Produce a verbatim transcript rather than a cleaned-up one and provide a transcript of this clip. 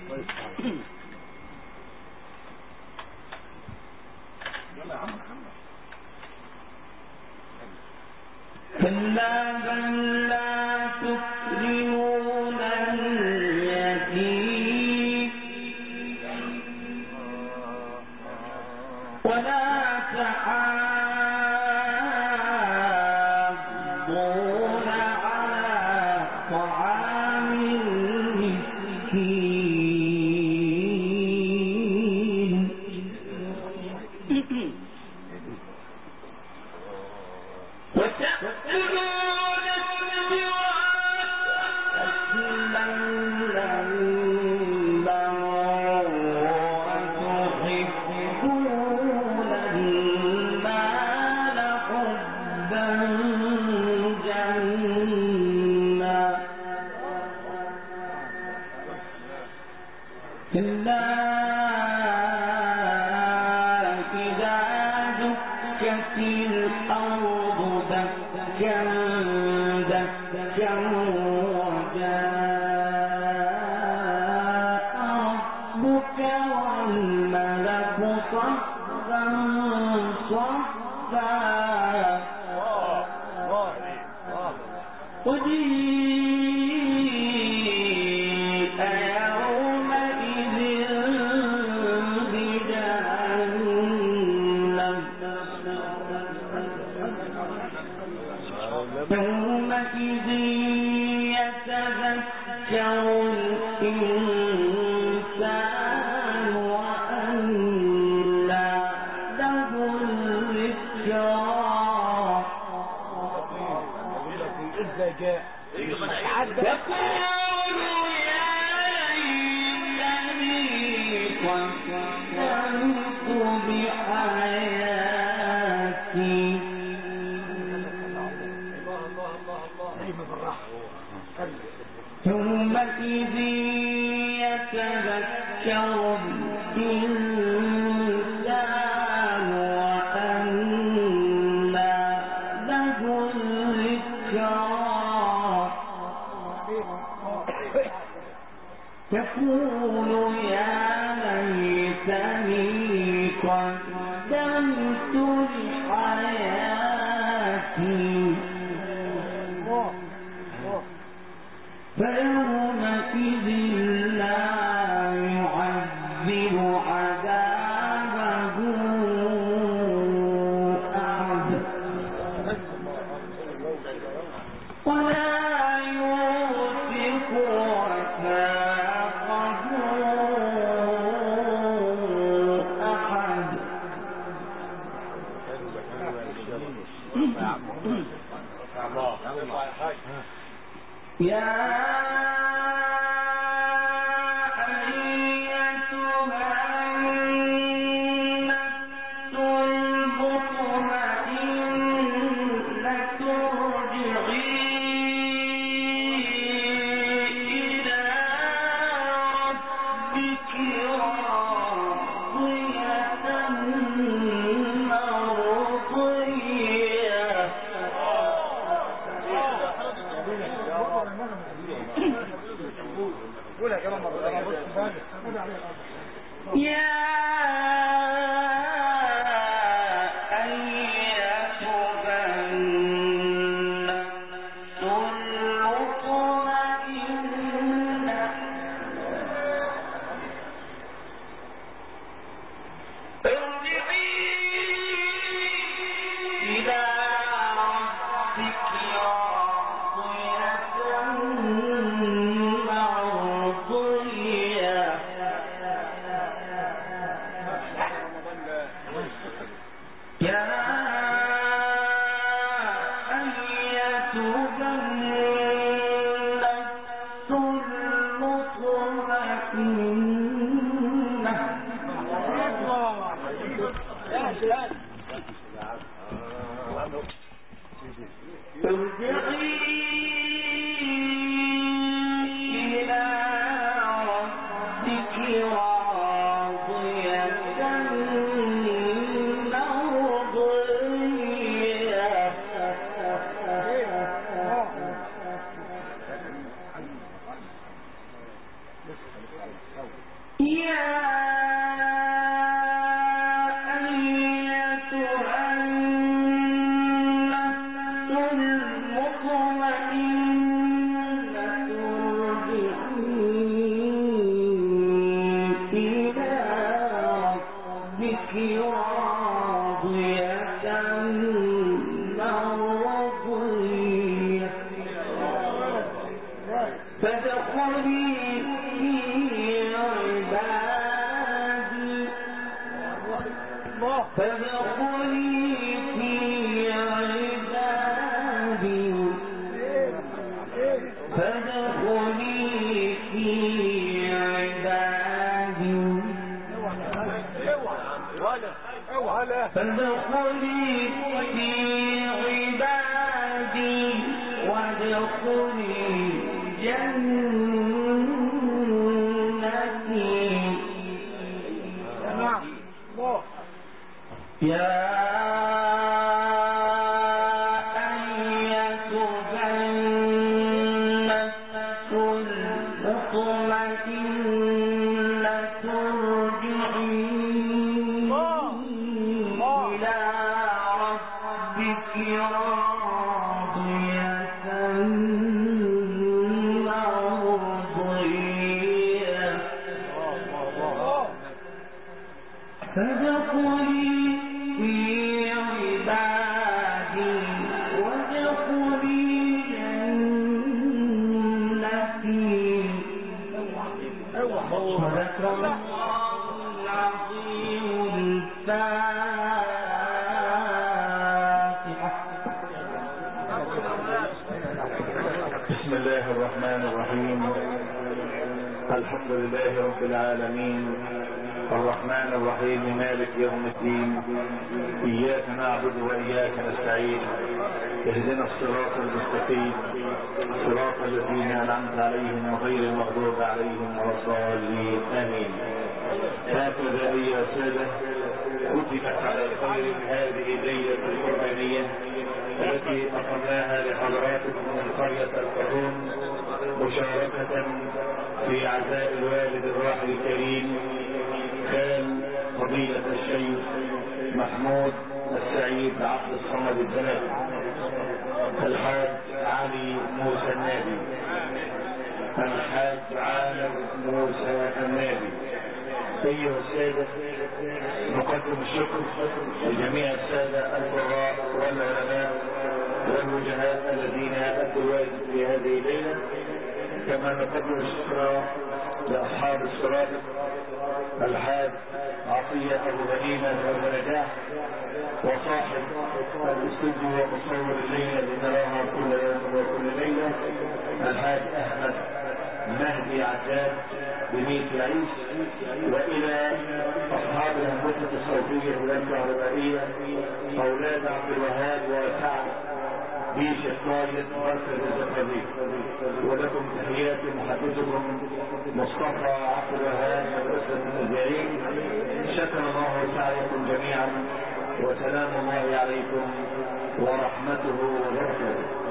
كلا بل لا تكرمون اليتيم ولا تحاضون على طعام المسكين وتأكلون التراث أكلا لما وتحبون المال حبا جما كلا إذا دكت الأرض دكا دكا وجاء ربك والملك صفا صفا وجيء يومئذ بجهنم يومئذ يتذكر الإنسان وأنى له الذكرى يقول يا ليتني قدمت بحياتي يومئذ يتذكر الإنسان وأنى له الذكرى يقول يا ليتني قدمت لحياتي فيومئذ لا يعذب عذابه أحد ولا يوثق وثاقه أحد يا فادخلي في عبادي وادخلي جنتي. يا بسم الله الرحمن الرحيم. الحمد لله رب العالمين، الرحمن الرحيم، مالك يوم الدين، إياك نعبد وإياك نستعين، اهدنا الصراط المستقيم، صراط الذين أنعمت عليهم وغير المغضوب عليهم ولا الضالين، آمين. هكذا أيها السادة كتبت على الخير هذه الليلة القرآنية التي أقمناها لحضراتكم من قرية القرون مشاركة في عزاء الوالد الراحل الكريم كان فضيلة الشيخ محمود السعيد عبد الصمد الزناد الحاج علي موسى النابي، الحاج عامر موسى النابي. أيها السادة نقدم الشكر لجميع السادة القراء والعلماء والوجهاء الذين أدوا الواجب في هذه الليلة، كما نقدم الشكر لأصحاب السرادق الحاج عطية أبو غنيمة والنجاح وصاحب الاستوديو ومصور الليلة التي نراها كل يوم وكل ليلة الحاج أحمد مهدي عجاب بميت العيش، وإلى أصحاب الهندسة الصوتية والكهربائية أولاد عبد الوهاب وسعد بيش الطايف مركز الزقازيق. ولكم تحيات محدثكم مصطفى عبد الوهاب مدرسة المذيعين. شكر الله سعيكم جميعا، وسلام الله عليكم ورحمته وبركاته.